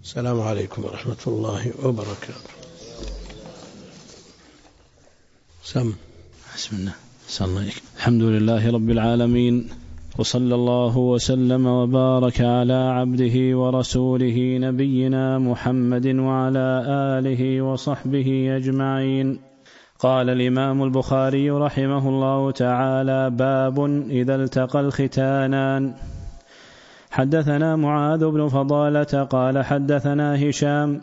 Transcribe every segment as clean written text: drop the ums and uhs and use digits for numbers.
السلام عليكم ورحمة الله وبركاته. بسم الله. الحمد لله رب العالمين، وصلى الله وسلم وبارك على عبده ورسوله نبينا محمد وعلى آله وصحبه أجمعين. قال الإمام البخاري رحمه الله تعالى: باب إذا التقى الختانان. حدثنا معاذ بن فضالة قال حدثنا هشام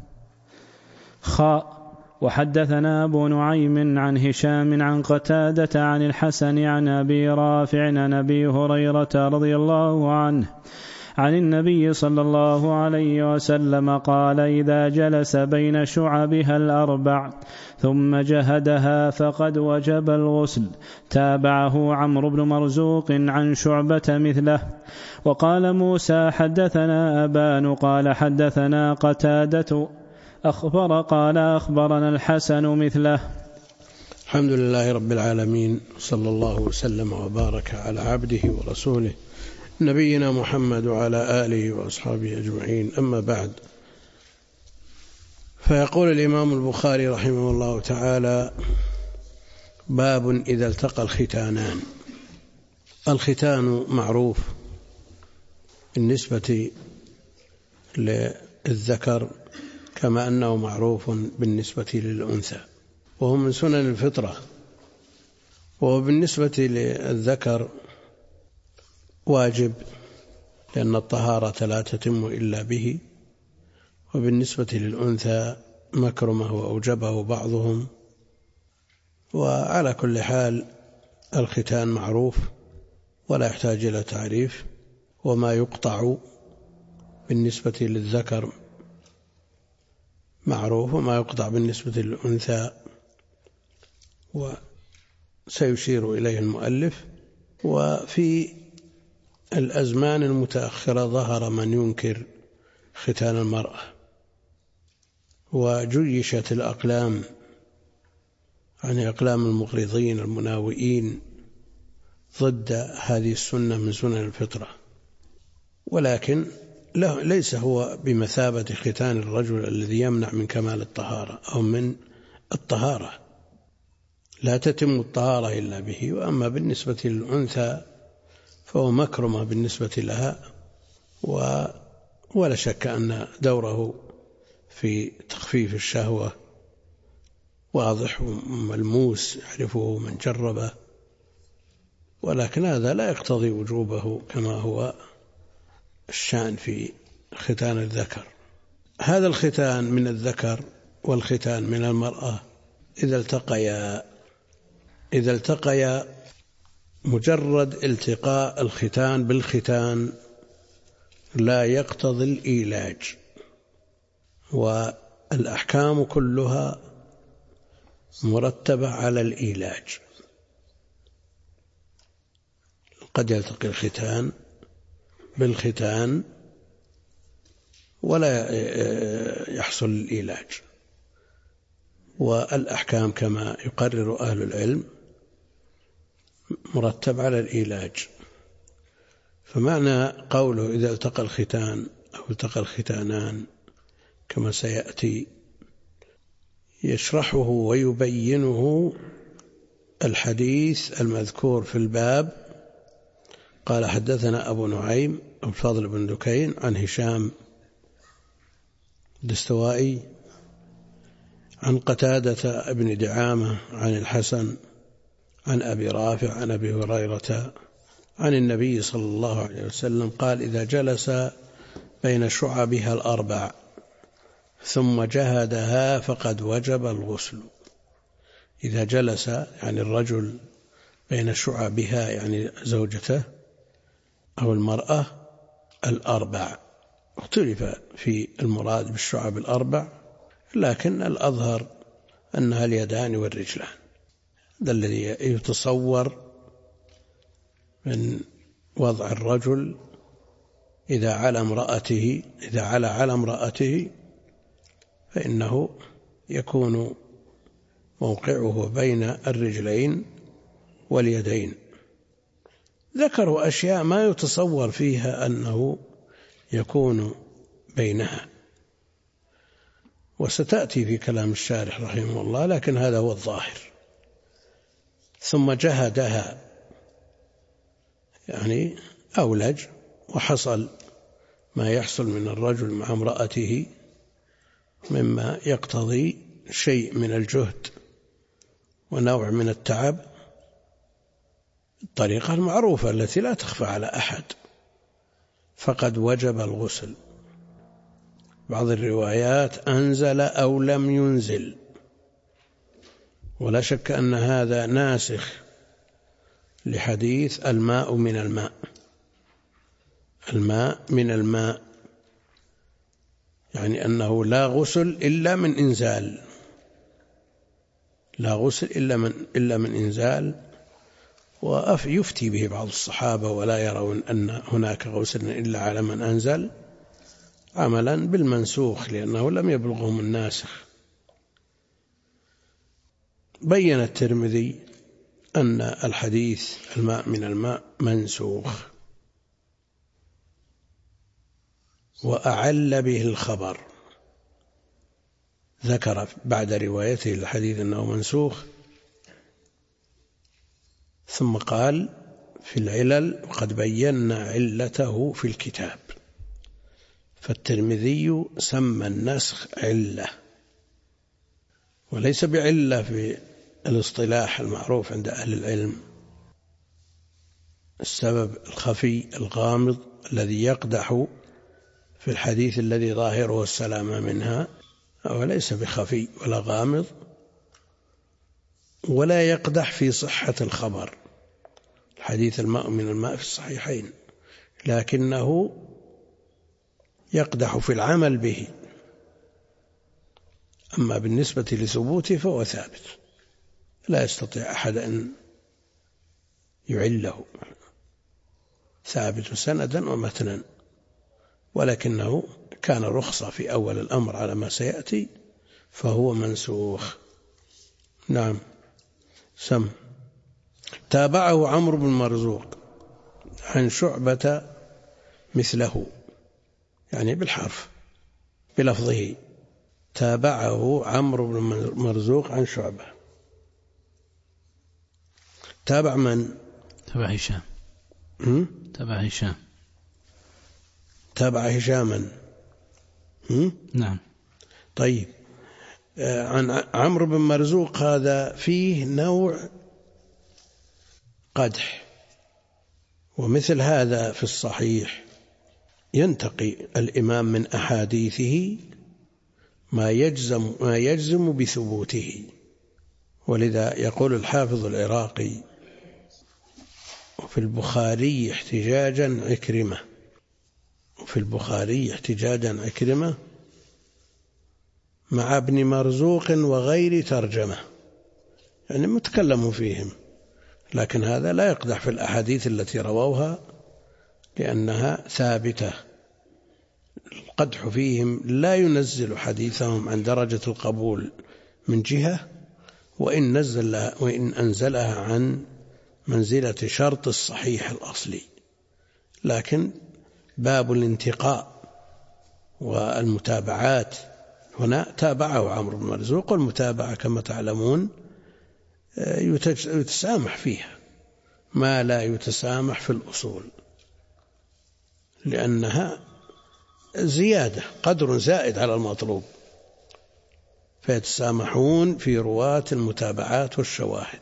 وحدثنا أبو نعيم عن هشام عن قتادة عن الحسن عن أبي رافع عن أبي هريرة رضي الله عنه عن النبي صلى الله عليه وسلم قال: إذا جلس بين شعبها الأربع ثم جهدها فقد وجب الغسل. تابعه عمرو بن مرزوق عن شعبة مثله. وقال موسى: حدثنا أبان قال حدثنا قتادة قال أخبرنا الحسن مثله. الحمد لله رب العالمين، صلى الله وسلم وبارك على عبده ورسوله نبينا محمد وعلى آله وأصحابه أجمعين. أما بعد، فيقول الإمام البخاري رحمه الله تعالى: باب إذا التقى الختانان. الختان معروف بالنسبة للذكر كما أنه معروف بالنسبة للأنثى، وهو من سنن الفطرة. وهو بالنسبة للذكر واجب لأن الطهارة لا تتم إلا به، وبالنسبة للأنثى مكرمة وأوجبه بعضهم. وعلى كل حال الختان معروف ولا يحتاج إلى تعريف. وما يقطع بالنسبة للذكر معروف، وما يقطع بالنسبة للأنثى وسيشير إليه المؤلف. وفي الأزمان المتأخرة ظهر من ينكر ختان المرأة، وجيشت الأقلام عن أقلام المغرضين المناوئين ضد هذه السنة من سنن الفطرة. ولكن ليس هو بمثابة ختان الرجل الذي يمنع من كمال الطهارة أو من الطهارة، لا تتم الطهارة إلا به. وأما بالنسبة للأنثى فهو مكرمة بالنسبة لها، ولا شك أن دوره في تخفيف الشهوة واضح وملموس يعرفه من جربه، ولكن هذا لا يقتضي وجوبه كما هو الشأن في ختان الذكر. هذا الختان من الذكر والختان من المرأة إذا التقيا مجرد التقاء الختان بالختان لا يقتضي الإيلاج، والأحكام كلها مرتبة على الإيلاج. قد يلتقي الختان بالختان ولا يحصل الإيلاج، والأحكام كما يقرر أهل العلم مرتب على الإيلاج. فمعنى قوله إذا التقى الختان أو التقى الختانان كما سيأتي يشرحه ويبينه الحديث المذكور في الباب. قال: حدثنا أبو نعيم الفضل بن دكين عن هشام الدستوائي عن قتادة بن دعامة عن الحسن عن أبي رافع عن أبي هريرة عن النبي صلى الله عليه وسلم قال: إذا جلس بين شعبها الأربع ثم جهدها فقد وجب الغسل. إذا جلس يعني الرجل بين شعبها يعني زوجته أو المرأة الأربع، اختلف في المراد بالشعب الأربع، لكن الأظهر أنها اليدان والرجلان. هذا الذي يتصور من وضع الرجل إذا علا على امرأته فإنه يكون موقعه بين الرجلين واليدين. ذكروا أشياء ما يتصور فيها أنه يكون بينها، وستأتي في كلام الشارح رحمه الله، لكن هذا هو الظاهر. ثم جهدها، يعني أولج، وحصل ما يحصل من الرجل مع امرأته مما يقتضي شيء من الجهد ونوع من التعب، الطريقة المعروفة التي لا تخفى على أحد، فقد وجب الغسل. بعض الروايات أنزل أو لم ينزل، ولا شك أن هذا ناسخ لحديث الماء من الماء. الماء من الماء يعني أنه لا غسل إلا من إنزال، لا غسل إلا من إنزال. ويفتي به بعض الصحابة ولا يرون أن هناك غسل إلا على من أنزل، عملا بالمنسوخ لأنه لم يبلغهم الناسخ. بين الترمذي أن الحديث الماء من الماء منسوخ، وأعل به الخبر، ذكر بعد روايته الحديث أنه منسوخ، ثم قال في العلل وقد بينا علته في الكتاب. فالترمذي سمى النسخ علة، وليس بعلة في الاصطلاح المعروف عند أهل العلم، السبب الخفي الغامض الذي يقدح في الحديث الذي ظاهره السلامة منها، وليس بخفي ولا غامض، ولا يقدح في صحة الخبر. الحديث الماء من الماء في الصحيحين، لكنه يقدح في العمل به. أما بالنسبة لثبوته فهو ثابت، لا يستطيع أحد أن يعله، ثابت سندا ومتنا، ولكنه كان رخصة في أول الأمر على ما سيأتي، فهو منسوخ. نعم. سم. تابعه عمرو بن مرزوق عن شعبة مثله، يعني بالحرف بلفظه. تابعه عمرو بن مرزوق عن شعبة. تابع من؟ تابع هشام. تابع هشام. تابع هشاما. نعم. طيب، عن عمرو بن مرزوق هذا فيه نوع قدح، ومثل هذا في الصحيح ينتقي الإمام من أحاديثه ما يجزم بثبوته. ولذا يقول الحافظ العراقي: وفي البخاري احتجاجا عكرمة، وفي البخاري احتجاجا عكرمة مع ابن مرزوق وغير ترجمة، يعني متكلم فيهم، لكن هذا لا يقدح في الأحاديث التي رووها لأنها ثابتة. القدح فيهم لا ينزل حديثهم عن درجة القبول من جهة، وإن أنزلها عن منزلة شرط الصحيح الأصلي. لكن باب الانتقاء والمتابعات هنا تابعه عمرو بن مرزوق، والمتابعة كما تعلمون يتسامح فيها ما لا يتسامح في الأصول، لأنها زيادة، قدر زائد على المطلوب، فيتسامحون في رواة المتابعات والشواهد.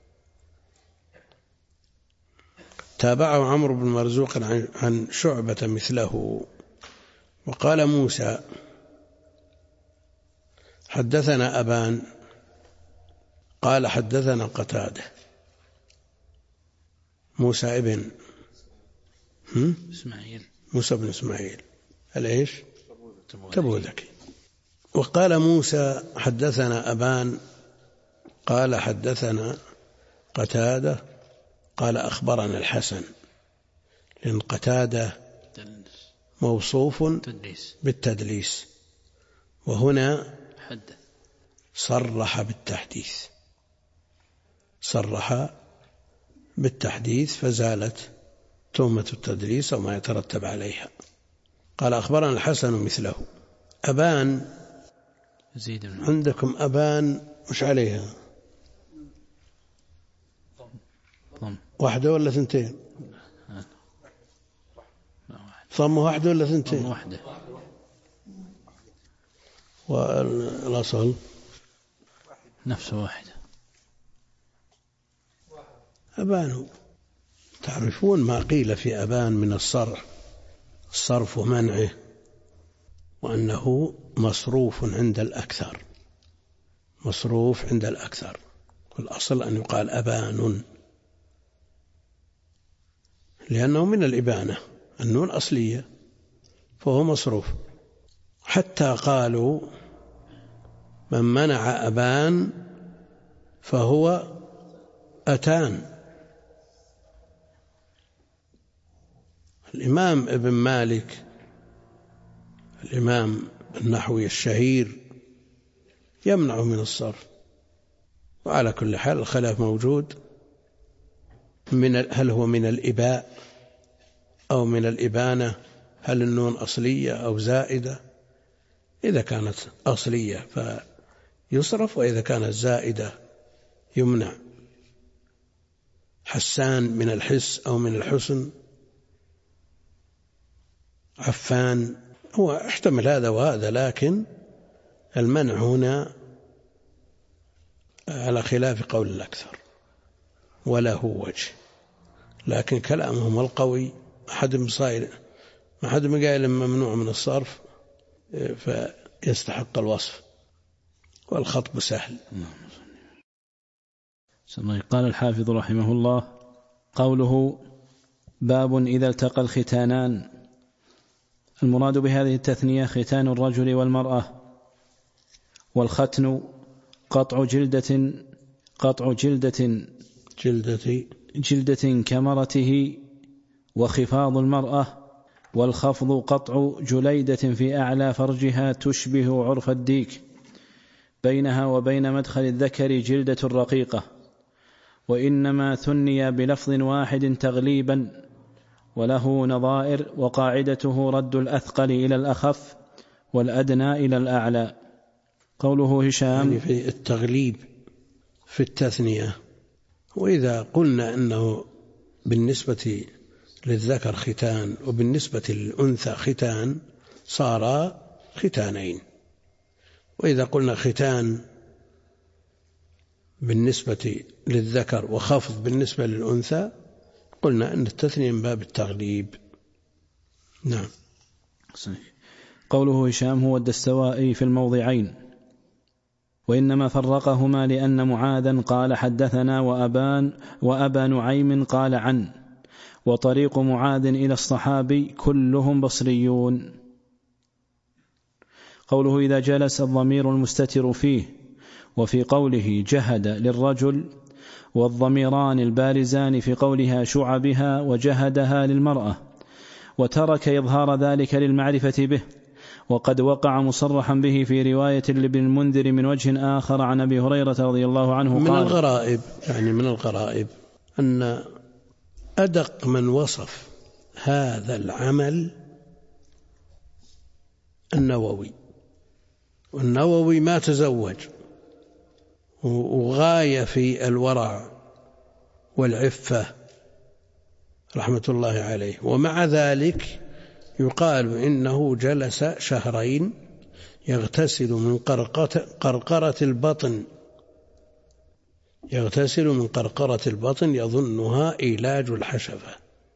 تابعه عمرو بن مرزوق عن شعبة مثله. وقال موسى: حدثنا أبان قال حدثنا قتادة. موسى ابن إسماعيل، موسى بن إسماعيل الإيش تبوذكي. وقال موسى: حدثنا أبان قال حدثنا قتادة قال أخبرنا الحسن، لأن قتادة موصوف بالتدليس، وهنا صرح بالتحديث فزالت تهمة التدليس وما يترتب عليها. قال أخبرنا الحسن مثله. أبان عندكم أبان مش عليها واحدة ولا ثنتين؟ ضم واحدة ولا ثنتين؟ واحدة. والأصل نفسه واحدة. أبان. تعرفون ما قيل في أبان من الصرف ومنعه، وأنه مصروف عند الأكثر، مصروف عند الأكثر، والأصل أن يقال أبان لأنه من الإبانة، النون أصلية فهو مصروف. حتى قالوا من منع أبان فهو أتان. الإمام ابن مالك، الإمام النحوي الشهير، يمنع من الصرف. وعلى كل حال الخلاف موجود، هل هو من الإباء أو من الإبانة، هل النون أصلية أو زائدة؟ إذا كانت أصلية فيصرف، وإذا كانت زائدة يمنع. حسان من الحس أو من الحسن، عفان، هو احتمل هذا وهذا، لكن المنع هنا على خلاف قول الأكثر وله وجه. لكن كلامهم القوي ما حد قائل ممنوع من الصرف فيستحق الوصف، والخطب سهل. قال الحافظ رحمه الله: قوله باب إذا التقى الختانان. المراد بهذه التثنية ختان الرجل والمرأة. والختن قطع جلدة كمرته، وخفاض المرأة. والخفض قطع جليدة في أعلى فرجها تشبه عرف الديك، بينها وبين مدخل الذكر جلدة رقيقة. وإنما ثني بلفظ واحد تغليبا، وله نظائر، وقاعدته رد الأثقل إلى الأخف والأدنى إلى الأعلى. قوله هشام يعني في التغليب في التثنية. وإذا قلنا أنه بالنسبة للذكر ختان وبالنسبة للأنثى ختان صار ختانين. وإذا قلنا ختان بالنسبة للذكر وخفض بالنسبة للأنثى قلنا أن التثنية من باب التغليب. نعم. قوله هشام هو الدستوائي في الموضعين. وإنما فرقهما لأن معاذا قال حدثنا وأبا نعيم قال عن، وطريق معاذ إلى الصحابي كلهم بصريون. قوله إذا جلس الضمير المستتر فيه. وفي قوله جهد للرجل، والضميران البارزان في قولها شعبها وجهدها للمرأة، وترك إظهار ذلك للمعرفة به. وقد وقع مصرحا به في رواية لابن المنذر من وجه آخر عن أبي هريرة رضي الله عنه قال: من الغرائب أن أدق من وصف هذا العمل النووي، والنووي ما تزوج، وغاية في الورع والعفة رحمة الله عليه، ومع ذلك يقال إنه جلس شهرين يغتسل من قرقرة البطن يظنها إيلاج الحشفة.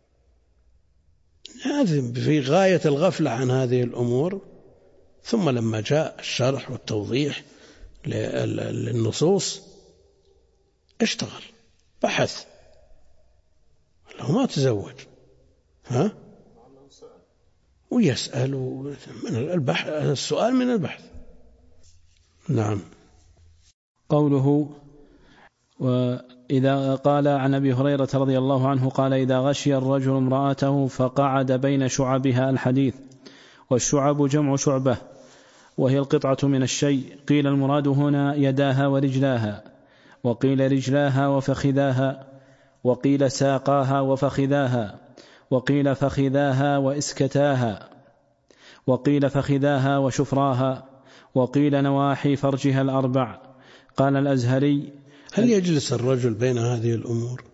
هذا في غاية الغفلة عن هذه الأمور. ثم لما جاء الشرح والتوضيح للنصوص اشتغل بحث، لو ما تزوج ويسأل من البحث، السؤال من البحث. نعم. قوله وإذا قال عن أبي هريرة رضي الله عنه قال: إذا غشي الرجل امرأته فقعد بين شعبها. الحديث. والشعب جمع شعبة، وهي القطعة من الشيء. قيل المراد هنا يداها ورجلاها، وقيل رجلاها وفخذاها، وقيل ساقاها وفخذاها، وقيل فخذاها وإسكتاها، وقيل فخذاها وشفراها، وقيل نواحي فرجها الأربع. قال الأزهري: هل يجلس الرجل بين هذه الأمور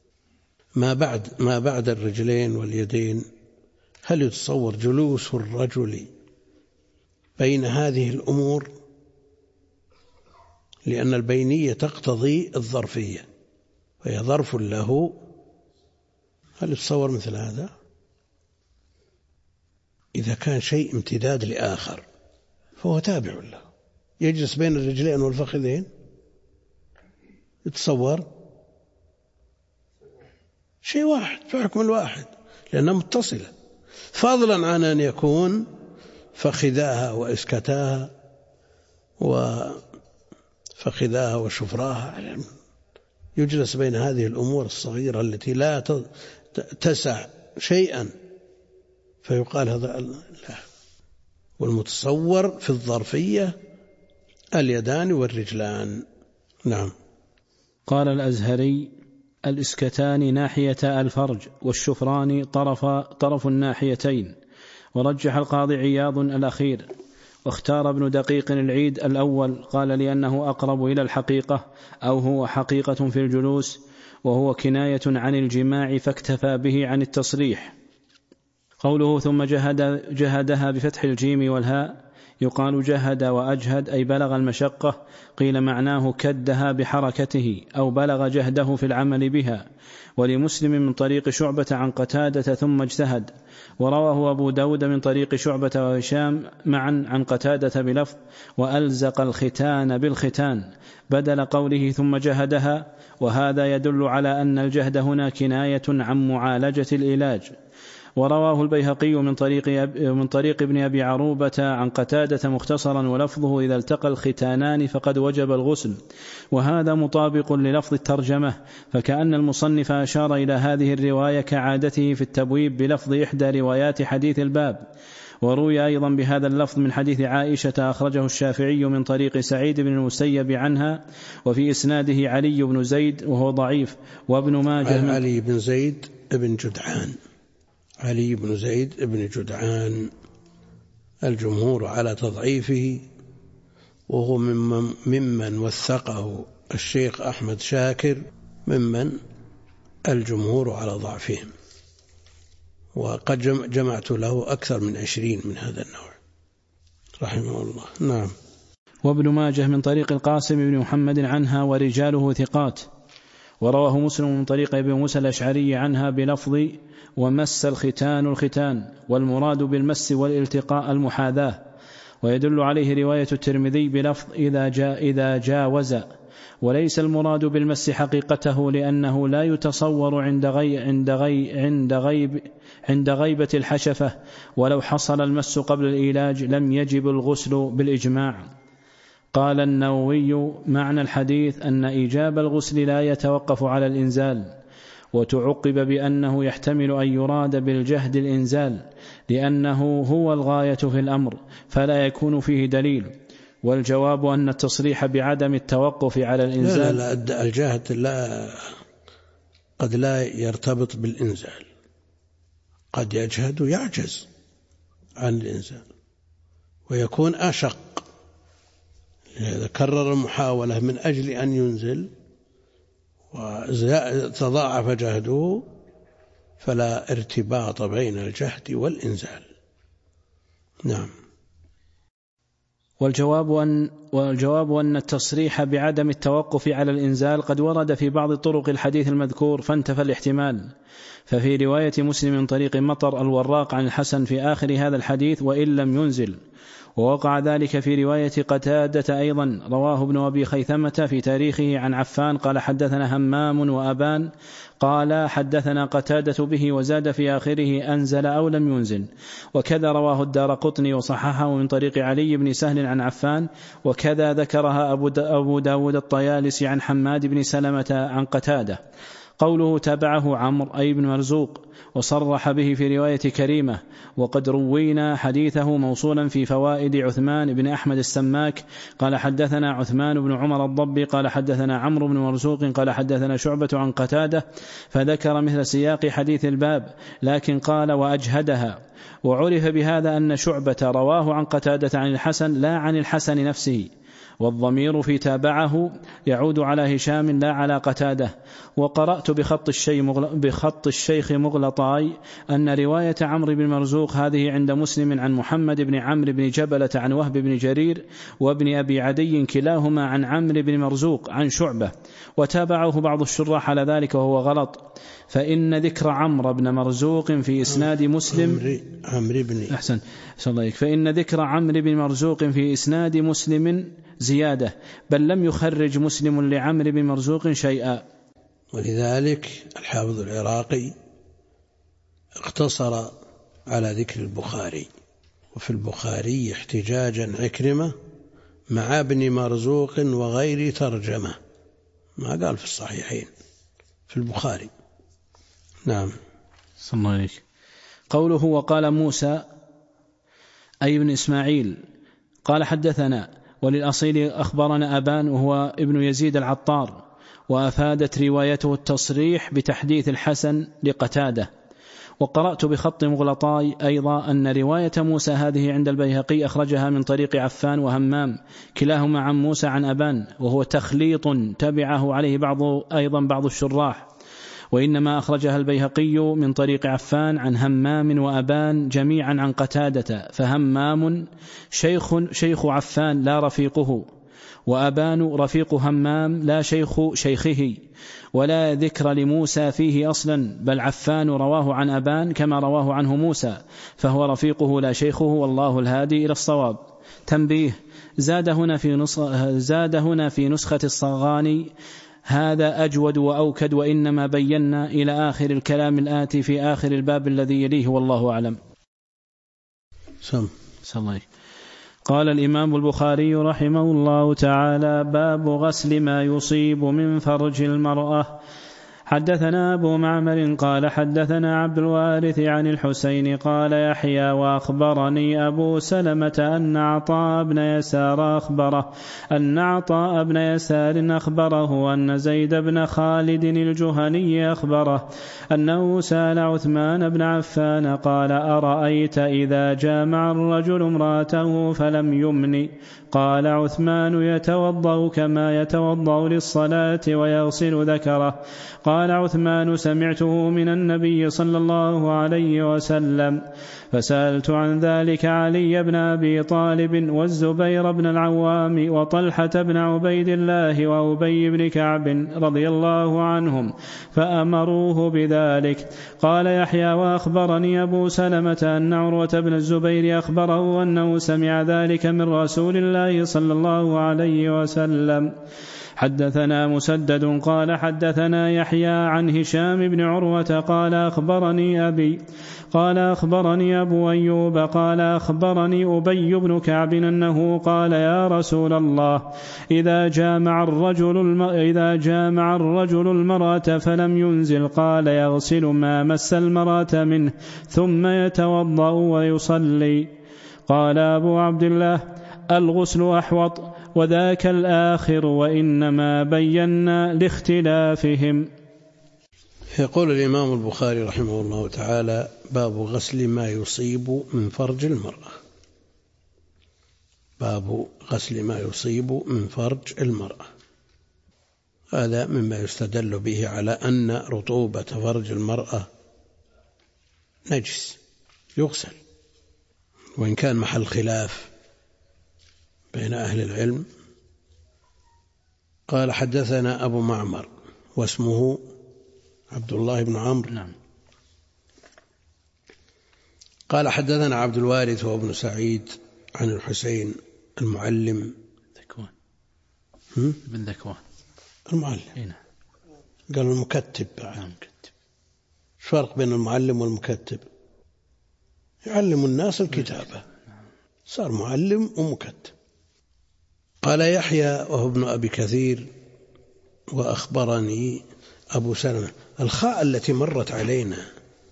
ما بعد الرجلين واليدين؟ هل يتصور جلوس الرجل بين هذه الأمور؟ لأن البينية تقتضي الظرفية، وهي ظرف له. هل يتصور مثل هذا؟ إذا كان شيء امتداد لآخر فهو تابع له. يجلس بين الرجلين والفخذين، يتصور شيء واحد فحكم الواحد لأنها متصلة، فضلا عن أن يكون فخذاها وإسكتاها وفخذاها وشفراها، يجلس بين هذه الأمور الصغيرة التي لا تسع شيئا فيقال هذا لا. والمتصور في الظرفية اليدان والرجلان. نعم. قال الأزهري: الإسكتان ناحية الفرج، والشفران طرف الناحيتين. ورجح القاضي عياض الأخير، واختار ابن دقيق العيد الأول، قال لأنه أقرب إلى الحقيقة، أو هو حقيقة في الجلوس، وهو كناية عن الجماع، فاكتفى به عن التصريح. قوله ثم جهدها بفتح الجيم والهاء، يقال جهد وأجهد أي بلغ المشقة. قيل معناه كدها بحركته أو بلغ جهده في العمل بها. ولمسلم من طريق شعبة عن قتادة ثم اجتهد. ورواه أبو داود من طريق شعبة وهشام معا عن قتادة بلفظ وألزق الختان بالختان بدل قوله ثم جهدها. وهذا يدل على أن الجهد هنا كناية عن معالجة العلاج. ورواه البيهقي من طريق ابن أبي عروبة عن قتادة مختصرا ولفظه إذا التقى الختانان فقد وجب الغسل. وهذا مطابق للفظ الترجمة، فكأن المصنف أشار إلى هذه الرواية كعادته في التبويب بلفظ إحدى روايات حديث الباب. وروي أيضا بهذا اللفظ من حديث عائشة أخرجه الشافعي من طريق سعيد بن المسيب عنها، وفي إسناده علي بن زيد وهو ضعيف. وابن ماجه علي بن زيد بن جدعان، علي بن زيد بن جدعان الجمهور على تضعيفه، وهو ممن وثقه الشيخ أحمد شاكر، ممن الجمهور على ضعفهم، وقد جمعت له أكثر من 20 من هذا النوع رحمه الله. نعم. وابن ماجه من طريق القاسم بن محمد عنها ورجاله ثقات. ورواه مسلم من طريق ابي موسى الأشعري عنها بلفظ ومس الختان، والمراد بالمس والالتقاء المحاذاة. ويدل عليه رواية الترمذي بلفظ إذا جاوز، وليس المراد بالمس حقيقته، لأنه لا يتصور عند غيبة الحشفة، ولو حصل المس قبل العلاج لم يجب الغسل بالإجماع. قال النووي معنى الحديث أن إيجاب الغسل لا يتوقف على الإنزال، وتعقب بأنه يحتمل أن يراد بالجهد الإنزال، لأنه هو الغاية في الأمر، فلا يكون فيه دليل. والجواب أن التصريح بعدم التوقف على الإنزال لا الجهد قد لا يرتبط بالإنزال، قد يجهد ويعجز عن الإنزال ويكون أشق، إذا كرر المحاولة من أجل أن ينزل وتضاعف جهده فلا ارتباط بين الجهد والإنزال. نعم. والجواب أن التصريح بعدم التوقف على الإنزال قد ورد في بعض طرق الحديث المذكور فانتفى الاحتمال. ففي رواية مسلم من طريق مطر الوراق عن الحسن في آخر هذا الحديث وإن لم ينزل. ووقع ذلك في رواية قتادة أيضا، رواه ابن أبي خيثمة في تاريخه عن عفان قال حدثنا همام وأبان قال حدثنا قتادة به، وزاد في آخره أنزل أو لم ينزل. وكذا رواه الدارقطني وصححه من طريق علي بن سهل عن عفان، وكذا ذكرها أبو داود الطيالسي عن حماد بن سلمة عن قتادة. قوله تابعه عمرو أي بن مرزوق، وصرح به في رواية كريمة. وقد روينا حديثه موصولا في فوائد عثمان بن أحمد السماك قال حدثنا عثمان بن عمر الضبي قال حدثنا عمرو بن مرزوق قال حدثنا شعبة عن قتادة، فذكر مثل سياق حديث الباب، لكن قال وأجهدها. وعرف بهذا أن شعبة رواه عن قتادة عن الحسن لا عن الحسن نفسه، والضمير في تابعه يعود على هشام لا على قتادة. وقرأت بخط الشيخ مغلطاي أن رواية عمرو بن مرزوق هذه عند مسلم عن محمد بن عمرو بن جبلة عن وهب بن جرير وابن أبي عدي كلاهما عن عمرو بن مرزوق عن شعبة، وتابعه بعض الشراح على ذلك وهو غلط، فإن ذكر عمرو بن مرزوق في إسناد مسلم فإن ذكر عمرو بن مرزوق في إسناد مسلم زيادة، بل لم يخرج مسلم لعمرو بن مرزوق شيئا. ولذلك الحافظ العراقي اقتصر على ذكر البخاري، وفي البخاري احتجاجا عكرمة مع ابن مرزوق وغير ترجمة، ما قال في الصحيحين، في البخاري. نعم. صلى الله عليك. قوله وقال موسى أي بن إسماعيل قال حدثنا، وللأصيل أخبرنا أبان وهو ابن يزيد العطار، وأفادت روايته التصريح بتحديث الحسن لقتادة. وقرأت بخط مغلطاي أيضا أن رواية موسى هذه عند البيهقي أخرجها من طريق عفان وهمام كلاهما عن موسى عن أبان، وهو تخليط تبعه عليه بعض الشراح، وإنما أخرجها البيهقي من طريق عفان عن همام وأبان جميعا عن قتادة، فهمام شيخ عفان لا رفيقه، وأبان رفيق همام لا شيخ شيخه، ولا ذكر لموسى فيه أصلا، بل عفان رواه عن أبان كما رواه عنه موسى، فهو رفيقه لا شيخه، والله الهادي إلى الصواب. تنبيه: زاد هنا في نسخة الصغاني هذا أجود وأوكد، وإنما بينا إلى آخر الكلام الآتي في آخر الباب الذي يليه، والله أعلم. قال الإمام البخاري رحمه الله تعالى: باب غسل ما يصيب من فرج المرأة. حدثنا أبو معمر قال حدثنا عبد الوارث عن الحسين قال يحيى وأخبرني أبو سلمة أن عطاء بن يسار أخبره أن زيد بن خالد الجهني أخبره أنه سأل عثمان بن عفان قال: أرأيت إذا جامع الرجل امرأته فلم يمن؟ قال عثمان: يتوضأ كما يتوضأ للصلاة ويغسل ذكره. قال عثمان: سمعته من النبي صلى الله عليه وسلم. فسألت عن ذلك علي بن أبي طالب والزبير بن العوام وطلحة بن عبيد الله وأبي بن كعب رضي الله عنهم فأمروه بذلك. قال يحيى: وأخبرني أبو سلمة أن عروة بن الزبير أخبره أنه سمع ذلك من رسول الله صلى الله عليه وسلم. حدثنا مسدد قال حدثنا يحيى عن هشام بن عروة قال أخبرني أبو أيوب قال أخبرني أبي بن كعب أنه قال: يا رسول الله، إذا جامع الرجل المرأة فلم ينزل، قال: يغسل ما مس المرأة منه ثم يتوضأ ويصلي. قال أبو عبد الله: الغسل أحوط، وذاك الآخر، وإنما بينا لاختلافهم. يقول الإمام البخاري رحمه الله تعالى: باب غسل ما يصيب من فرج المرأة. باب غسل ما يصيب من فرج المرأة، هذا مما يستدل به على أن رطوبة فرج المرأة نجس يغسل، وإن كان محل خلاف بين أهل العلم. قال حدثنا أبو معمر واسمه عبد الله بن عمرو. نعم. قال حدثنا عبد الوارث وابن سعيد عن الحسين المعلم بن ذكوان المعلم. هنا. قال المكتب بعد. نعم. ايش فرق بين المعلم والمكتب؟ يعلم الناس الكتابة، صار معلم ومكتب. قال يحيى وهو ابن أبي كثير وأخبرني أبو سلمة. الخاء التي مرت علينا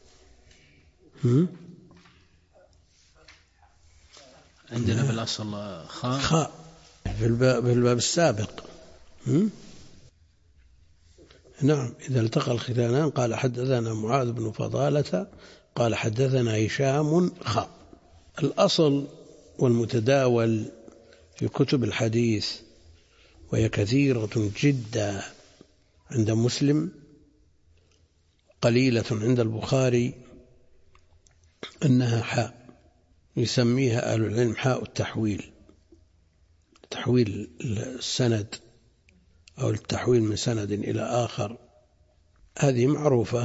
عندنا في الأصل خاء في الباب السابق. نعم، إذا التقى الختانان قال حدثنا معاذ بن فضالة قال حدثنا هشام خاء. الأصل والمتداول في كتب الحديث وهي كثيرة جدا عند مسلم قليلة عند البخاري أنها حاء، يسميها أهل العلم حاء التحويل، تحويل السند أو التحويل من سند إلى آخر، هذه معروفة.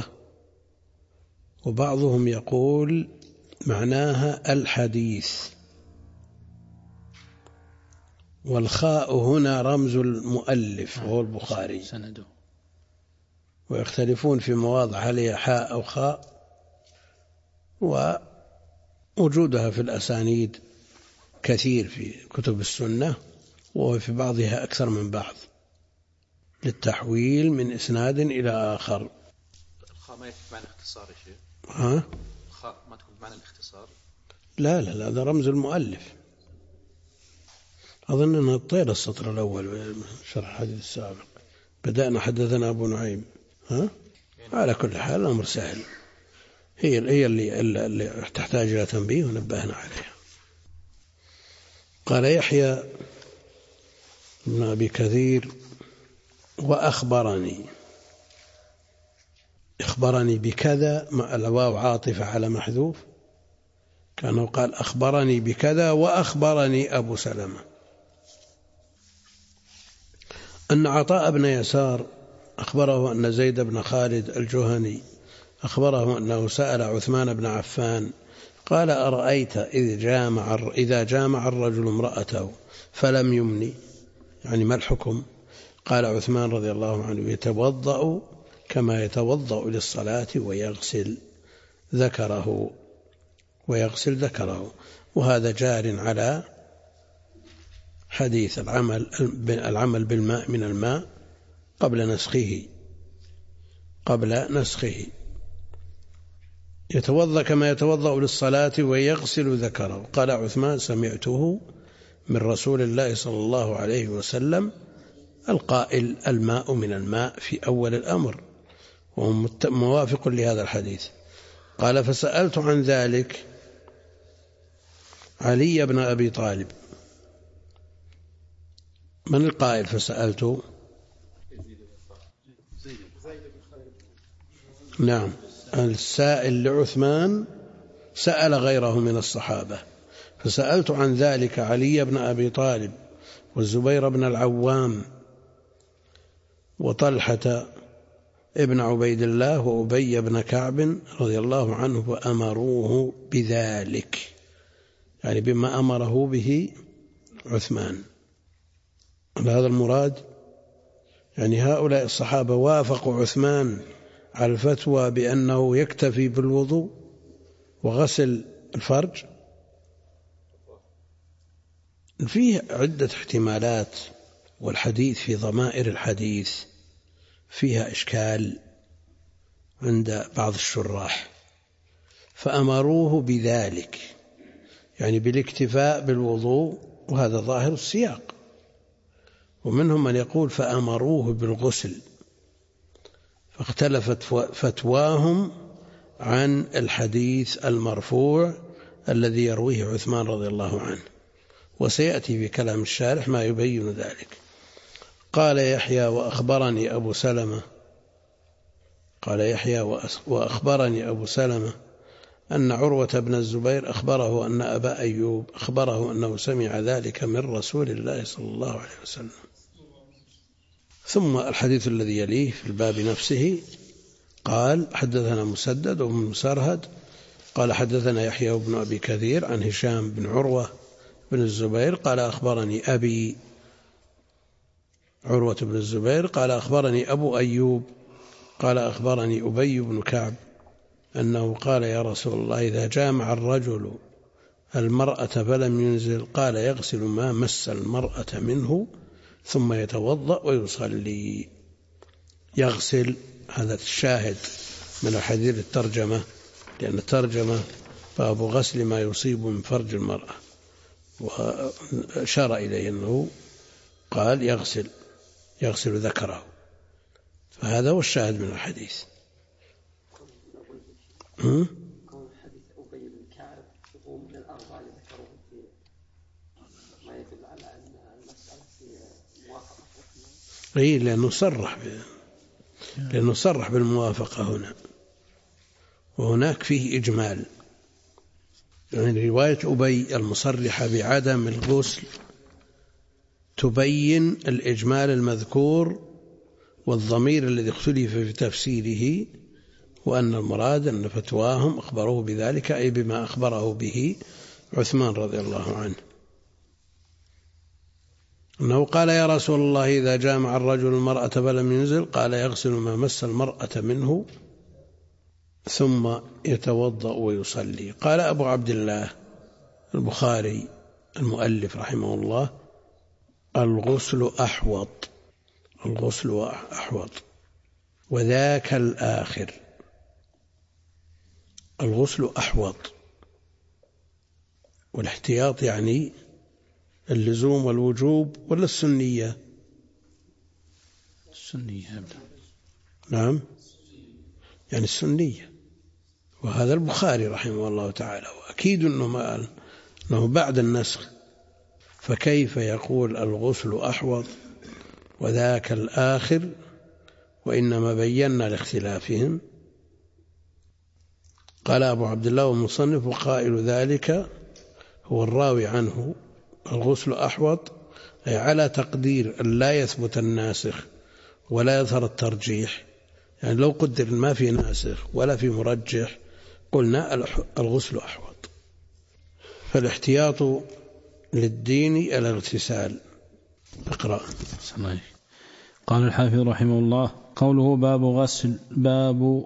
وبعضهم يقول معناها الحديث، والخاء هنا رمز المؤلف وهو البخاري، سنده. ويختلفون في مواضع هل هي حاء أو خاء، ووجودها في الأسانيد كثير في كتب السنة، وفي بعضها أكثر من بعض للتحويل من إسناد إلى آخر. الخاء ما يكون معنى الاختصار يا شيخ؟ الخاء ما تكون معنى الاختصار؟ لا هذا رمز المؤلف. أظن أنها الطير السطر الأول شرح الحديث السابق، بدأنا حدثنا أبو نعيم. على كل حال الأمر سهل، هي اللي تحتاج إلى تنبيه ونبهنا عليها. قال يحيى بن أبي كثير وأخبرني بكذا، مع الواو عاطفة على محذوف، كانه قال أخبرني بكذا وأخبرني أبو سلمة أن عطاء بن يسار أخبره أن زيد بن خالد الجهني أخبره أنه سأل عثمان بن عفان قال أرأيت إذا جامع الرجل امرأته فلم يمني، يعني ما الحكم؟ قال عثمان رضي الله عنه يتوضأ كما يتوضأ للصلاة ويغسل ذكره، وهذا جار على حديث العمل بالماء من الماء قبل نسخه. يتوضأ كما يتوضأ للصلاة ويغسل ذكره. قال عثمان سمعته من رسول الله صلى الله عليه وسلم القائل الماء من الماء في أول الأمر، وهو موافق لهذا الحديث. قال فسألت عن ذلك علي بن أبي طالب. من القائل فسألته؟ نعم، السائل لعثمان سأل غيره من الصحابة. فسألت عن ذلك علي بن أبي طالب والزبير بن العوام وطلحة ابن عبيد الله وأبي بن كعب رضي الله عنه، فأمروه بذلك، يعني بما أمره به عثمان. هذا المراد، يعني هؤلاء الصحابة وافقوا عثمان على الفتوى بأنه يكتفي بالوضوء وغسل الفرج. فيه عدة احتمالات، والحديث في ضمائر الحديث فيها إشكال عند بعض الشراح. فأمروه بذلك يعني بالاكتفاء بالوضوء، وهذا ظاهر السياق. ومنهم من يقول فأمروه بالغسل، فاختلفت فتواهم عن الحديث المرفوع الذي يرويه عثمان رضي الله عنه، وسيأتي في كلام الشارح ما يبين ذلك. قال يحيى وأخبرني أبو سلمة أن عروة بن الزبير أخبره أن أبا أيوب أخبره أنه سمع ذلك من رسول الله صلى الله عليه وسلم. ثم الحديث الذي يليه في الباب نفسه قال حدثنا مسدد وابن مسرهد قال حدثنا يحيى بن أبي كثير عن هشام بن عروة بن الزبير قال أخبرني أبي عروة بن الزبير قال أخبرني أبو أيوب قال أخبرني أبي بن كعب أنه قال يا رسول الله إذا جامع الرجل المرأة فلم ينزل قال يغسل ما مس المرأة منه ثم يتوضأ ويصلي. يغسل هذا الشاهد من الحديث الترجمة، لأن الترجمة باب غسل ما يصيب من فرج المرأة، وأشار إليه أنه قال يغسل ذكره، فهذا هو الشاهد من الحديث. لأنه صرح بالموافقة هنا، وهناك فيه إجمال. يعني رواية أبي المصرحة بعدم الغسل تبين الإجمال المذكور والضمير الذي اختلف في تفسيره، وأن المراد أن فتواهم أخبروه بذلك، أي بما أخبره به عثمان رضي الله عنه، أنه قال يا رسول الله إذا جامع الرجل المرأة فلم ينزل قال يغسل ما مس المرأة منه ثم يتوضأ ويصلي. قال أبو عبد الله البخاري المؤلف رحمه الله الغسل أحوط وذاك الآخر. الغسل أحوط، والاحتياط يعني اللزوم والوجوب ولا السنية؟ السنية. نعم، يعني السنية. وهذا البخاري رحمه الله تعالى، وأكيد أنه بعد النسخ، فكيف يقول الغسل أحوط وذاك الآخر، وإنما بينا لاختلافهم. قال أبو عبد الله والمصنف وقائل ذلك هو الراوي عنه الغسل أحوط، أي على تقدير أن لا يثبت الناسخ ولا يظهر الترجيح. يعني لو قدر ما في ناسخ ولا في مرجح قلنا الغسل أحوط. فالاحتياط للدين الاغتسال. اقرأ. قال الحافظ رحمه الله قوله باب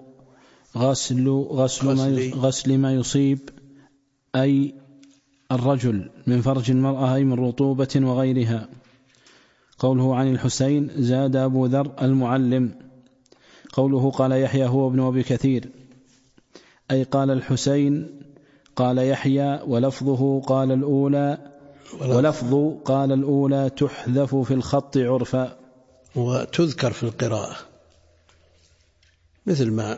غسل ما يصيب أي الرجل من فرج المرأة أي من رطوبة وغيرها. قوله عن الحسين زاد أبو ذر المعلم. قوله قال يحيى هو ابن أبي كثير أي قال الحسين قال يحيى ولفظه قال الأولى تحذف في الخط عرفا وتذكر في القراءة مثل ما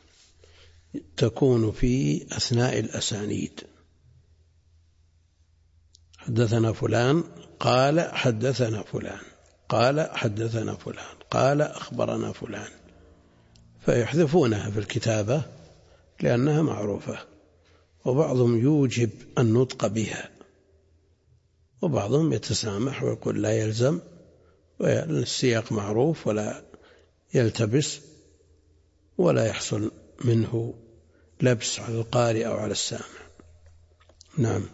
تكون في أثناء الأسانيد. حدثنا فلان قال حدثنا فلان قال حدثنا فلان قال أخبرنا فلان، فيحذفونها في الكتابة لأنها معروفة، وبعضهم يوجب النطق بها، وبعضهم يتسامح ويقول لا يلزم، والسياق معروف ولا يلتبس ولا يحصل منه لبس على القارئ أو على السامع. نعم.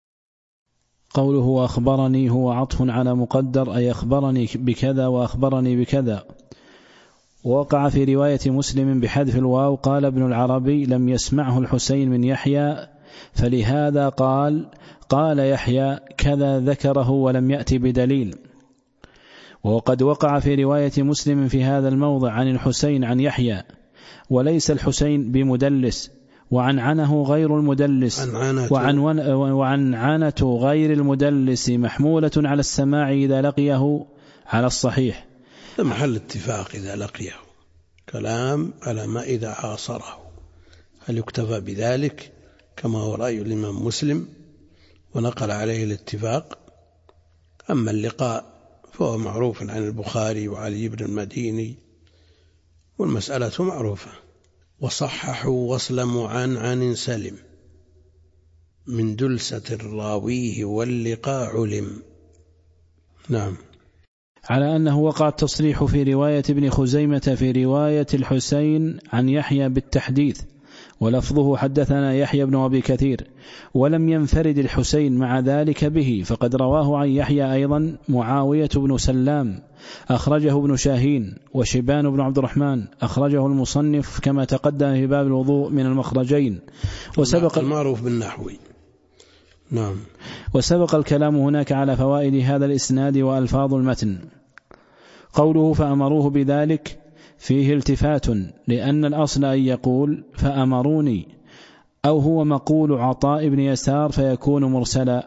قوله أخبرني هو عطف على مقدر، أي أخبرني بكذا وأخبرني بكذا. ووقع في رواية مسلم بحذف الواو قال ابن العربي لم يسمعه الحسين من يحيى فلهذا قال يحيى كذا ذكره ولم يأتي بدليل. وقد وقع في رواية مسلم في هذا الموضع عن الحسين عن يحيى وليس الحسين بمدلس، وعنعنه غير المدلس، وعنعنة غير المدلس محمولة على السماع إذا لقيه على الصحيح. محل اتفاق إذا لقيه، كلام على ما إذا عاصره، هل يكتفى بذلك كما هو رأي الإمام مسلم ونقل عليه الاتفاق؟ أما اللقاء فهو معروف عن البخاري وعلي بن المديني، والمسألة معروفة. وصححوا وصل معنعن سلم من دلسة راويه واللقاء علم. نعم. على أنه وقع التصريح في رواية ابن خزيمة في رواية الحسين عن يحيى بالتحديث، ولفظه حدثنا يحيى بن أبي كثير، ولم ينفرد الحسين مع ذلك به، فقد رواه عن يحيى أيضا معاوية بن سلام أخرجه ابن شاهين، وشبان بن عبد الرحمن أخرجه المصنف كما تقدم في باب الوضوء من المخرجين. وسبق المعروف بالنحوي. نعم. وسبق الكلام هناك على فوائد هذا الإسناد وألفاظ المتن. قوله فأمروه بذلك فيه التفات، لأن الأصل أن يقول فأمروني، أو هو مقول عطاء بن يسار فيكون مرسلا.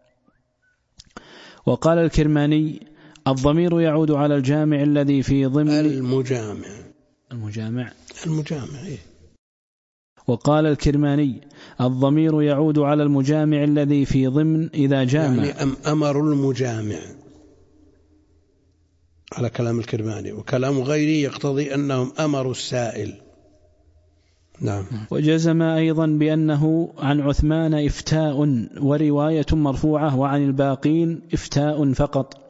وقال الكرماني: الضمير يعود على الجامع الذي في ضمن المجامع. وقال الكرماني: الضمير يعود على المجامع الذي في ضمن إذا جامع، يعني أمر المجامع على كلام الكرماني، وكلام غيري يقتضي أنهم أمروا السائل. نعم. وجزم أيضا بأنه عن عثمان إفتاء ورواية مرفوعة، وعن الباقين إفتاء فقط.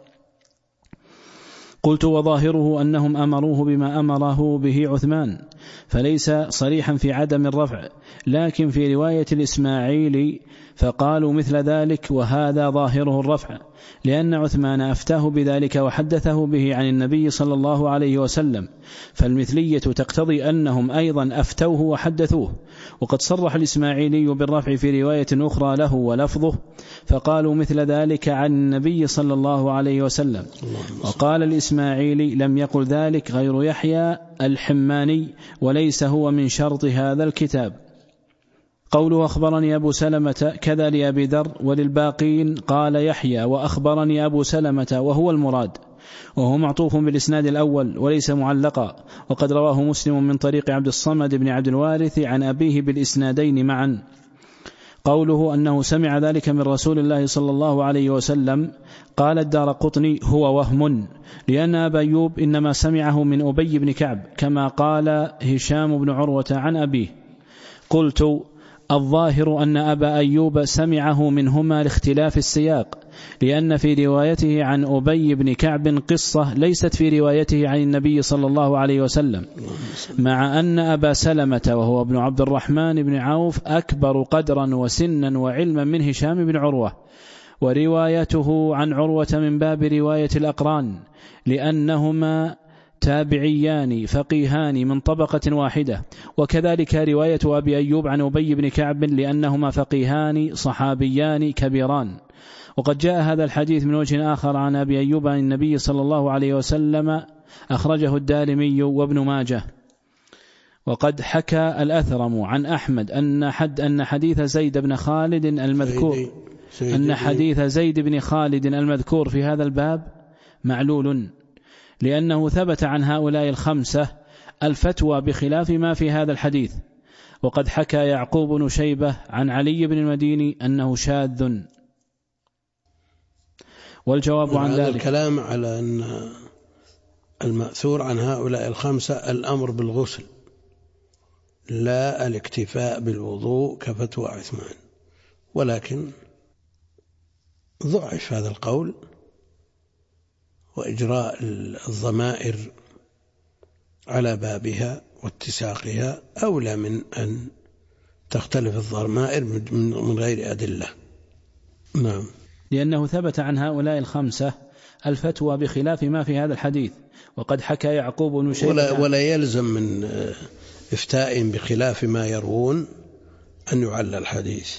قلت: وظاهره أنهم أمروه بما أمره به عثمان، فليس صريحا في عدم الرفع، لكن في رواية الإسماعيلي فقالوا مثل ذلك، وهذا ظاهره الرفع، لأن عثمان أفتاه بذلك وحدثه به عن النبي صلى الله عليه وسلم، فالمثلية تقتضي أنهم أيضا أفتوه وحدثوه. وقد صرح الإسماعيلي بالرفع في رواية أخرى له ولفظه، فقالوا مثل ذلك عن النبي صلى الله عليه وسلم. وقال الإسماعيلي: لم يقل ذلك غير يحيى الحماني، وليس هو من شرط هذا الكتاب. قوله أخبرني أبو سلمة كذا لأبي ذر، وللباقين قال يحيى وأخبرني أبو سلمة، وهو المراد، وهو معطوف بالإسناد الأول وليس معلقا. وقد رواه مسلم من طريق عبد الصمد بن عبد الوارث عن أبيه بالإسنادين معا. قوله أنه سمع ذلك من رسول الله صلى الله عليه وسلم، قال الدارقطني: هو وهم، لأن أبا أيوب إنما سمعه من أبي بن كعب، كما قال هشام بن عروة عن أبيه. قلت: الظاهر أن أبا أيوب سمعه منهما لاختلاف السياق، لأن في روايته عن أبي بن كعب قصة ليست في روايته عن النبي صلى الله عليه وسلم، مع أن أبا سلمة وهو ابن عبد الرحمن بن عوف أكبر قدرا وسنا وعلما من هشام بن عروة، وروايته عن عروة من باب رواية الأقران، لأنهما تابعيان فقيهان من طبقة واحدة. وكذلك رواية أبي أيوب عن أبي بن كعب، لأنهما فقيهان صحابيان كبيران. وقد جاء هذا الحديث من وجه آخر عن أبي أيوب عن النبي صلى الله عليه وسلم، أخرجه الدارمي وابن ماجه. وقد حكى الأثرم عن أحمد أن حديث زيد بن خالد المذكور أن حديث زيد بن خالد المذكور في هذا الباب معلول، لأنه ثبت عن هؤلاء الخمسة الفتوى بخلاف ما في هذا الحديث. وقد حكى يعقوب بن شيبة عن علي بن المديني أنه شاذ. والجواب عن ذلك الكلام على أن المأثور عن هؤلاء الخمسة الأمر بالغسل، لا الاكتفاء بالوضوء كفتوى عثمان، ولكن ضعف هذا القول، وإجراء الضمائر على بابها واتساقها أولى من أن تختلف الضمائر من غير أدلة. نعم. لأنه ثبت عن هؤلاء الخمسة الفتوى بخلاف ما في هذا الحديث. وقد حكى يعقوب بن شيبة ولا يلزم من إفتاء بخلاف ما يروون أن يعلل الحديث،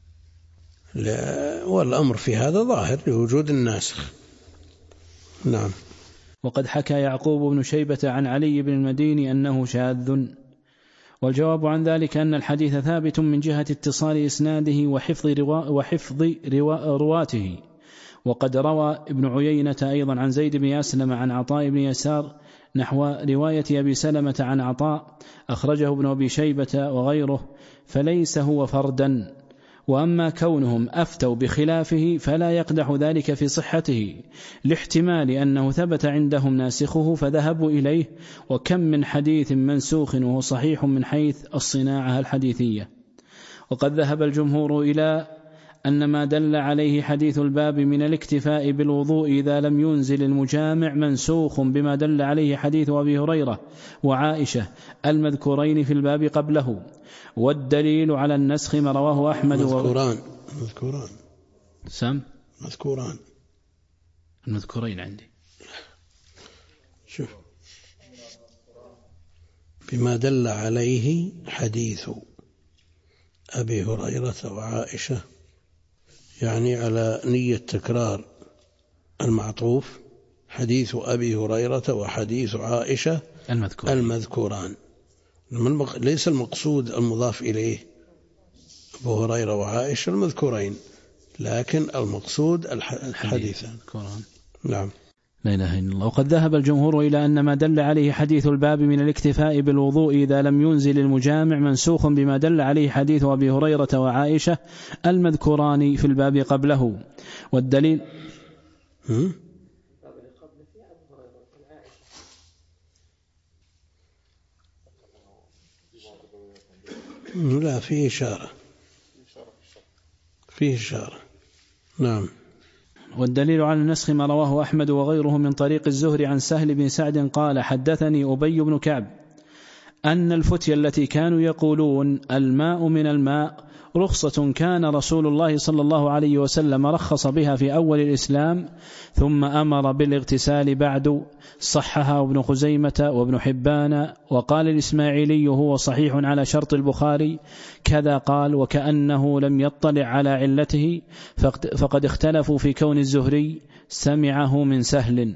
والأمر في هذا ظاهر لوجود الناسخ. نعم. وقد حكى يعقوب بن شيبة عن علي بن المديني أنه شاذ. والجواب عن ذلك أن الحديث ثابت من جهة اتصال إسناده وحفظ رواته. وقد روى ابن عيينة أيضا عن زيد بن أسلم عن عطاء بن يسار نحو رواية أبي سلمة عن عطاء، أخرجه ابن أبي شيبة وغيره، فليس هو فردا. وأما كونهم أفتوا بخلافه فلا يقدح ذلك في صحته، لاحتمال أنه ثبت عندهم ناسخه فذهبوا إليه، وكم من حديث منسوخ وهو صحيح من حيث الصناعة الحديثية. وقد ذهب الجمهور إلى أن ما دل عليه حديث الباب من الاكتفاء بالوضوء إذا لم ينزل المجامع منسوخ بما دل عليه حديث أبي هريرة وعائشة المذكورين في الباب قبله. والدليل على النسخ ما رواه أحمد مذكوران المذكورين عندي. شوف، بما دل عليه حديث أبي هريرة وعائشة، يعني على نية تكرار المعطوف، حديث أبي هريرة وحديث عائشة المذكوران. ليس المقصود المضاف إليه أبو هريرة وعائشة المذكورين، لكن المقصود الحديثان. نعم. لا إله إلا الله. وقد ذهب الجمهور إلى أن ما دل عليه حديث الباب من الاكتفاء بالوضوء إذا لم ينزل المجامع منسوخ بما دل عليه حديث أبي هريرة وعائشة المذكوران في الباب قبله. والدليل لا فيه إشارة. نعم. والدليل على النسخ ما رواه أحمد وغيره من طريق الزهري عن سهل بن سعد قال حدثني أبي بن كعب أن الفتية التي كانوا يقولون الماء من الماء رخصة كان رسول الله صلى الله عليه وسلم رخص بها في أول الإسلام ثم أمر بالاغتسال بعد، صحها ابن خزيمة وابن حبان. وقال الإسماعيلي هو صحيح على شرط البخاري كذا قال، وكأنه لم يطلع على علته فقد اختلفوا في كون الزهري سمعه من سهل.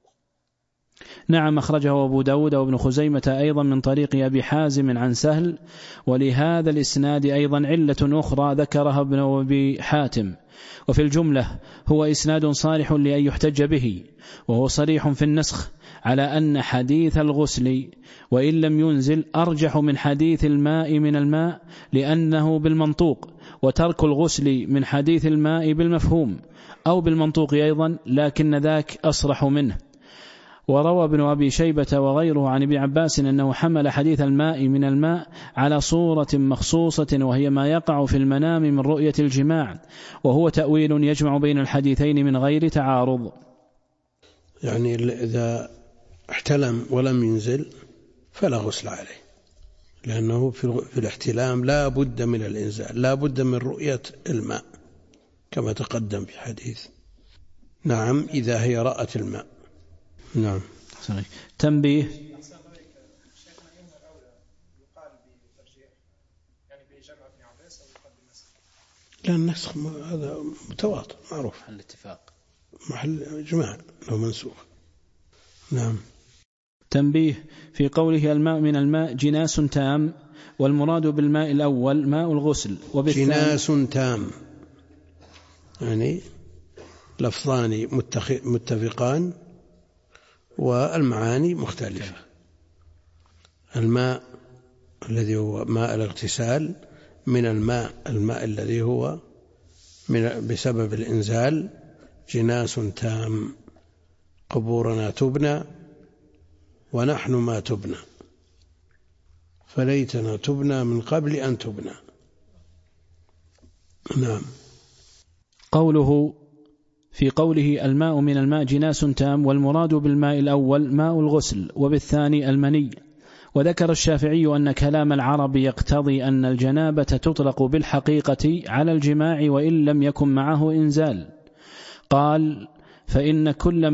نعم أخرجه أبو داود وابن خزيمة أيضا من طريق أبي حازم عن سهل، ولهذا الإسناد أيضا علة أخرى ذكرها ابن أبي حاتم. وفي الجملة هو إسناد صالح لأن يحتج به، وهو صريح في النسخ على أن حديث الغسل وإن لم ينزل أرجح من حديث الماء من الماء لأنه بالمنطوق، وترك الغسل من حديث الماء بالمفهوم أو بالمنطوق أيضا، لكن ذاك أصرح منه. وروى ابن أبي شيبة وغيره عن ابن عباس أنه حمل حديث الماء من الماء على صورة مخصوصة، وهي ما يقع في المنام من رؤية الجماع، وهو تأويل يجمع بين الحديثين من غير تعارض. يعني إذا احتلم ولم ينزل فلا غسل عليه، لأنه في الاحتلام لا بد من الإنزال، لا بد من رؤية الماء كما تقدم في حديث. نعم إذا هي رأت الماء. نعم. تنبيه. لا النسخ هذا متواطئ معروف، محل إجماع أنه منسوخ. نعم. تنبيه في قوله الماء من الماء جناس تام، والمراد بالماء الأول ماء الغسل، جناس تام يعني لفظان متفقان والمعاني مختلفة. الماء الذي هو ماء الاغتسال من الماء الذي هو بسبب الإنزال جناس تام. قبورنا تبنى ونحن ما تبنى، فليتنا تبنى من قبل أن تبنى. نعم. قوله في قوله الماء من الماء جناس تام، والمراد بالماء الأول ماء الغسل وبالثاني المني. وذكر الشافعي أن كلام العرب يقتضي أن الجنابة تطلق بالحقيقة على الجماع وإن لم يكن معه إنزال. قال فإن كل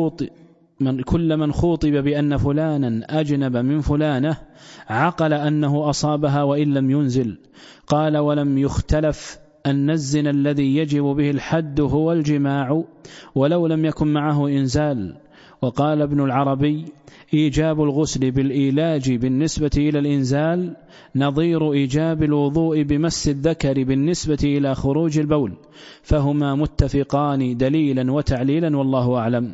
من خوطب بأن فلانا أجنب من فلانة عقل أنه أصابها وإن لم ينزل. قال ولم يختلف أن الزنا الذي يجب به الحد هو الجماع ولو لم يكن معه إنزال. وقال ابن العربي إيجاب الغسل بالإيلاج بالنسبة إلى الإنزال نظير إيجاب الوضوء بمس الذكر بالنسبة إلى خروج البول، فهما متفقان دليلا وتعليلا والله أعلم.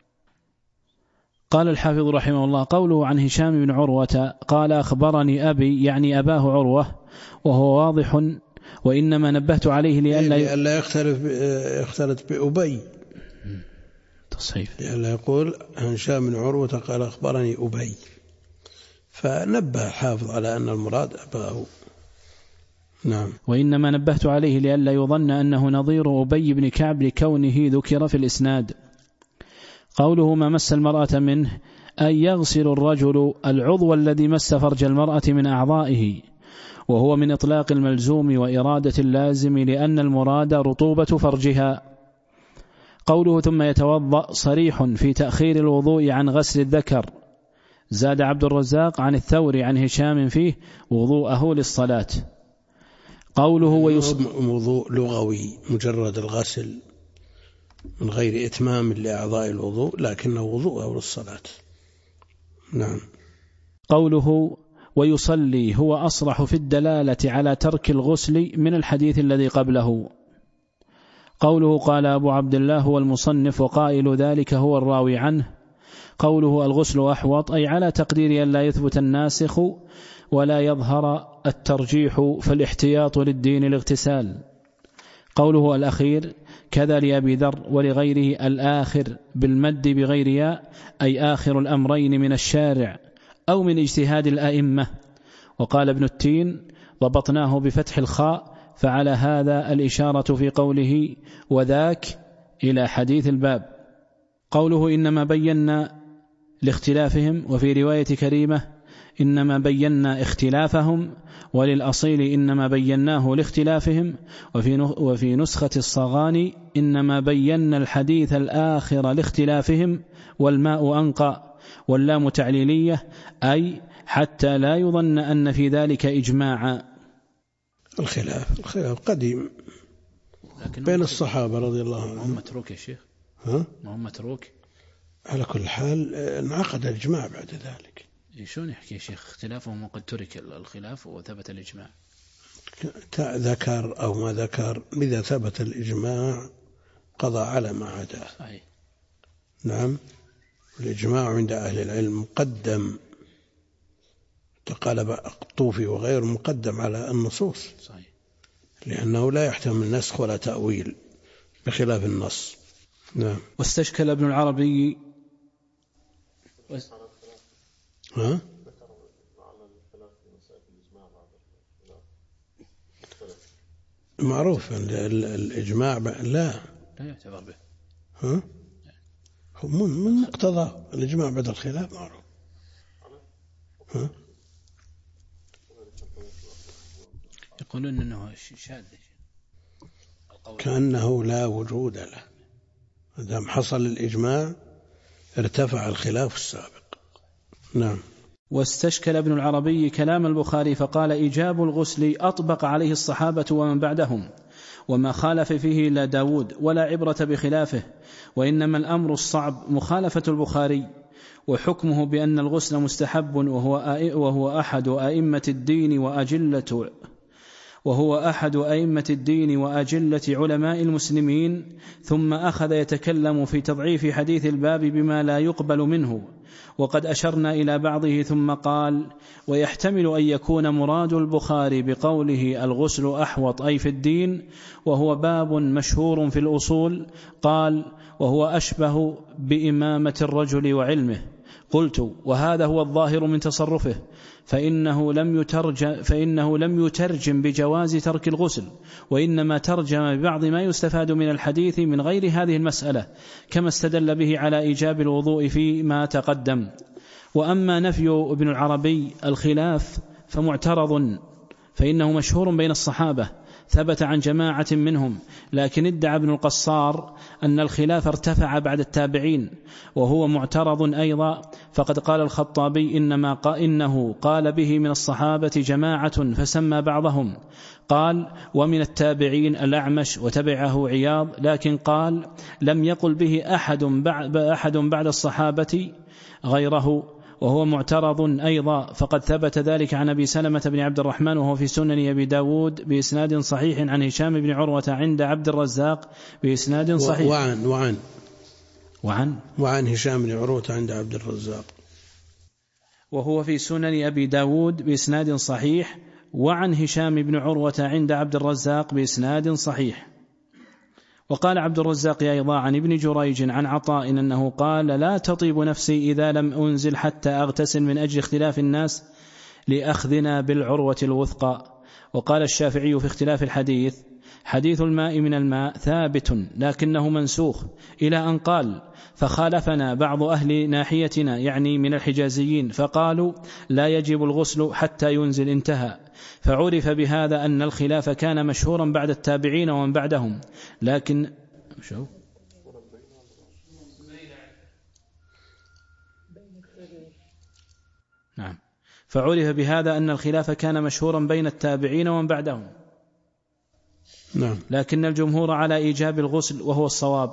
قال الحافظ رحمه الله قوله عن هشام بن عروة قال أخبرني أبي يعني أباه عروة، وهو واضح، وإنما نبهت عليه لئلا يختلط بأبي تصحيف، لئلا يقول هشام بن عروة قال أخبرني أبي، فنبه الحافظ على أن المراد أباه. نعم. وإنما نبهت عليه لئلا يظن أنه نظير أبي بن كعب لكونه ذكر في الإسناد. قوله ما مس المرأة منه أن يغسل الرجل العضو الذي مس فرج المرأة من أعضائه، وهو من إطلاق الملزوم وإرادة اللازم لأن المراد رطوبة فرجها. قوله ثم يتوضأ صريح في تأخير الوضوء عن غسل الذكر. زاد عبد الرزاق عن الثوري عن هشام فيه وضوءه للصلاة. قوله وضوء لغوي مجرد الغسل من غير إتمام لأعضاء الوضوء، لكنه وضوءه للصلاة. نعم. قوله ويصلي هو أصرح في الدلالة على ترك الغسل من الحديث الذي قبله. قوله قال أبو عبد الله هو المصنف وقائل ذلك هو الراوي عنه. قوله الغسل أحوط أي على تقدير أن لا يثبت الناسخ ولا يظهر الترجيح فالاحتياط للدين الاغتسال. قوله الأخير كذا لأبي ذر ولغيره الآخر بالمد بغير ياء أي آخر الأمرين من الشارع أو من اجتهاد الأئمة. وقال ابن التين ضبطناه بفتح الخاء فعلى هذا الإشارة في قوله وذاك إلى حديث الباب. قوله إنما بينا لاختلافهم وفي رواية كريمة إنما بينا اختلافهم وللأصيل إنما بيناه لاختلافهم وفي نسخة الصغاني إنما بينا الحديث الآخر لاختلافهم والماء أنقى واللام تعليلية أي حتى لا يظن أن في ذلك إجماعا. الخلاف قديم بين الصحابة رضي الله عنهم. هم متروك يا شيخ. هم متروك على كل حال انعقد الإجماع بعد ذلك. شلون يحكي يا شيخ اختلافهم وقد ترك الخلاف وثبت الإجماع؟ ذكر أو ما ذكر إذا ثبت الإجماع قضى على ما عداه. صحيح. نعم. الإجماع عند أهل العلم مقدم تقال الطوفي وغير مقدم على النصوص. صحيح. لأنه لا يحتمل نسخ ولا تأويل بخلاف النص. نعم. واستشكل ابن العربي معروف الإجماع لا يعتبر به. هو من مقتضى الإجماع بعد الخلاف معروف. يقولون أنه شاذ كأنه لا وجود له. إذا حصل الإجماع ارتفع الخلاف السابق. نعم. واستشكل ابن العربي كلام البخاري فقال إيجاب الغسل أطبق عليه الصحابة ومن بعدهم وما خالف فيه إلا داود ولا عبرة بخلافه وإنما الأمر الصعب مخالفة البخاري وحكمه بأن الغسل مستحب وهو أحد أئمة الدين وأجلة علماء المسلمين. ثم أخذ يتكلم في تضعيف حديث الباب بما لا يقبل منه وقد أشرنا إلى بعضه ثم قال ويحتمل أن يكون مراد البخاري بقوله الغسل أحوط أي في الدين وهو باب مشهور في الأصول. قال وهو أشبه بإمامة الرجل وعلمه. قلت وهذا هو الظاهر من تصرفه فإنه لم يترجم بجواز ترك الغسل وإنما ترجم ببعض ما يستفاد من الحديث من غير هذه المسألة كما استدل به على إيجاب الوضوء فيما تقدم. وأما نفي ابن العربي الخلاف فمعترض فإنه مشهور بين الصحابة ثبت عن جماعة منهم لكن ادعى ابن القصار أن الخلاف ارتفع بعد التابعين وهو معترض أيضا فقد قال الخطابي إنه قال به من الصحابة جماعة فسمى بعضهم. قال ومن التابعين الأعمش وتبعه عياض لكن قال لم يقل به أحد بعد الصحابة غيره وهو معترض أيضا فقد ثبت ذلك عن أبي سلمة بن عبد الرحمن وهو في سنن أبي داود بإسناد صحيح عن هشام بن عروة عند عبد الرزاق بإسناد صحيح وعن هشام بن عروة عند عبد الرزاق وهو في سنن أبي داود بإسناد صحيح وعن هشام بن عروة عند عبد الرزاق بإسناد صحيح. وقال عبد الرزاق أيضا عن ابن جريج عن عطاء أنه قال لا تطيب نفسي إذا لم أنزل حتى أغتسل من أجل اختلاف الناس لأخذنا بالعروة الوثقى. وقال الشافعي في اختلاف الحديث حديث الماء من الماء ثابت لكنه منسوخ إلى أن قال فخالفنا بعض أهل ناحيتنا يعني من الحجازيين فقالوا لا يجب الغسل حتى ينزل انتهى. فعرف بهذا أن الخلاف كان مشهورا بعد التابعين ومن بعدهم لكن نعم فعرف بهذا أن الخلاف كان مشهورا بين التابعين ومن بعدهم نعم. لكن الجمهور على إيجاب الغسل وهو الصواب.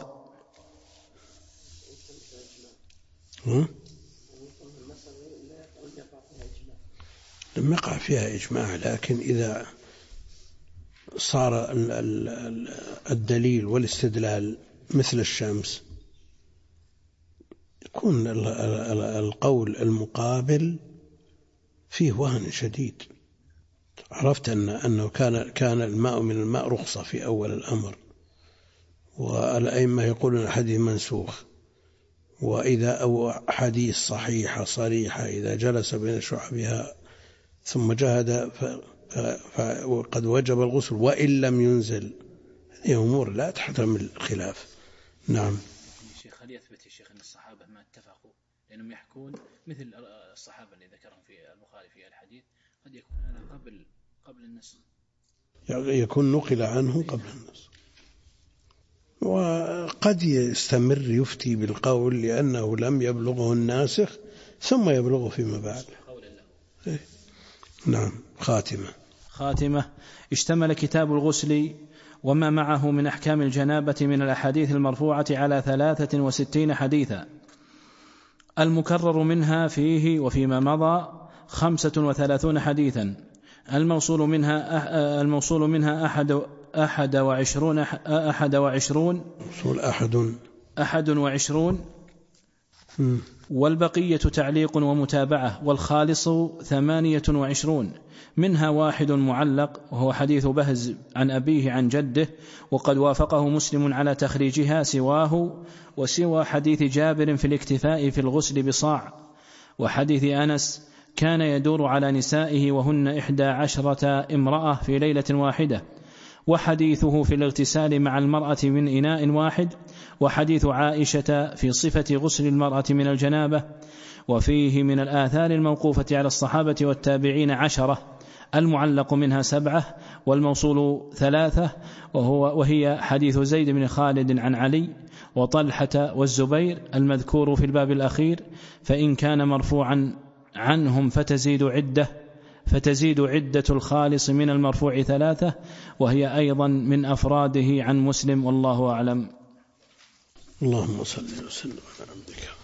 لم يقع فيها إجماع، لكن إذا صار الدليل والاستدلال مثل الشمس يكون القول المقابل فيه وهن شديد. عرفت أنه كان الماء من الماء رخصة في أول الأمر، والأئمة يقولون الحديث منسوخ، وإذا أو حديث صحيحة صريحة إذا جلس بين شعبها ثم جهد فقد وجب الغسل وإن لم ينزل. هذه أمور لا تحتمل الخلاف. نعم. الشيخ هل يثبت الشيخ أن الصحابة ما اتفقوا لأنهم يحكون مثل الصحابة اللي ذكرهم في البخاري في الحديث قد يكون هذا قبل النسخ، يكون نقل عنه قبل النسخ، وقد يستمر يفتي بالقول لأنه لم يبلغه الناسخ ثم يبلغه فيما بعد. نعم. خاتمة. اشتمل كتاب الغسل وما معه من أحكام الجنابة من الأحاديث المرفوعة على 63 حديثا، المكرر منها فيه وفيما مضى 35 حديثا، الموصول منها 21 والبقية تعليق ومتابعة، والخالص 28 منها 1 معلق وهو حديث بهز عن أبيه عن جده، وقد وافقه مسلم على تخريجها وسوى حديث جابر في الاكتفاء في الغسل بصاع، وحديث أنس كان يدور على نسائه وهن 11 امرأة في ليلة واحدة، وحديثه في الاغتسال مع المرأة من إناء واحد، وحديث عائشة في صفة غسل المرأة من الجنابة. وفيه من الآثار الموقوفة على الصحابة والتابعين 10، المعلق منها 7 والموصول 3، وهي حديث زيد بن خالد عن علي وطلحة والزبير المذكور في الباب الأخير، فإن كان مرفوعا عنهم فتزيد عدة الخالص من المرفوع 3، وهي أيضا من أفراده عن مسلم، والله أعلم. اللهم صل وسلم على عبدك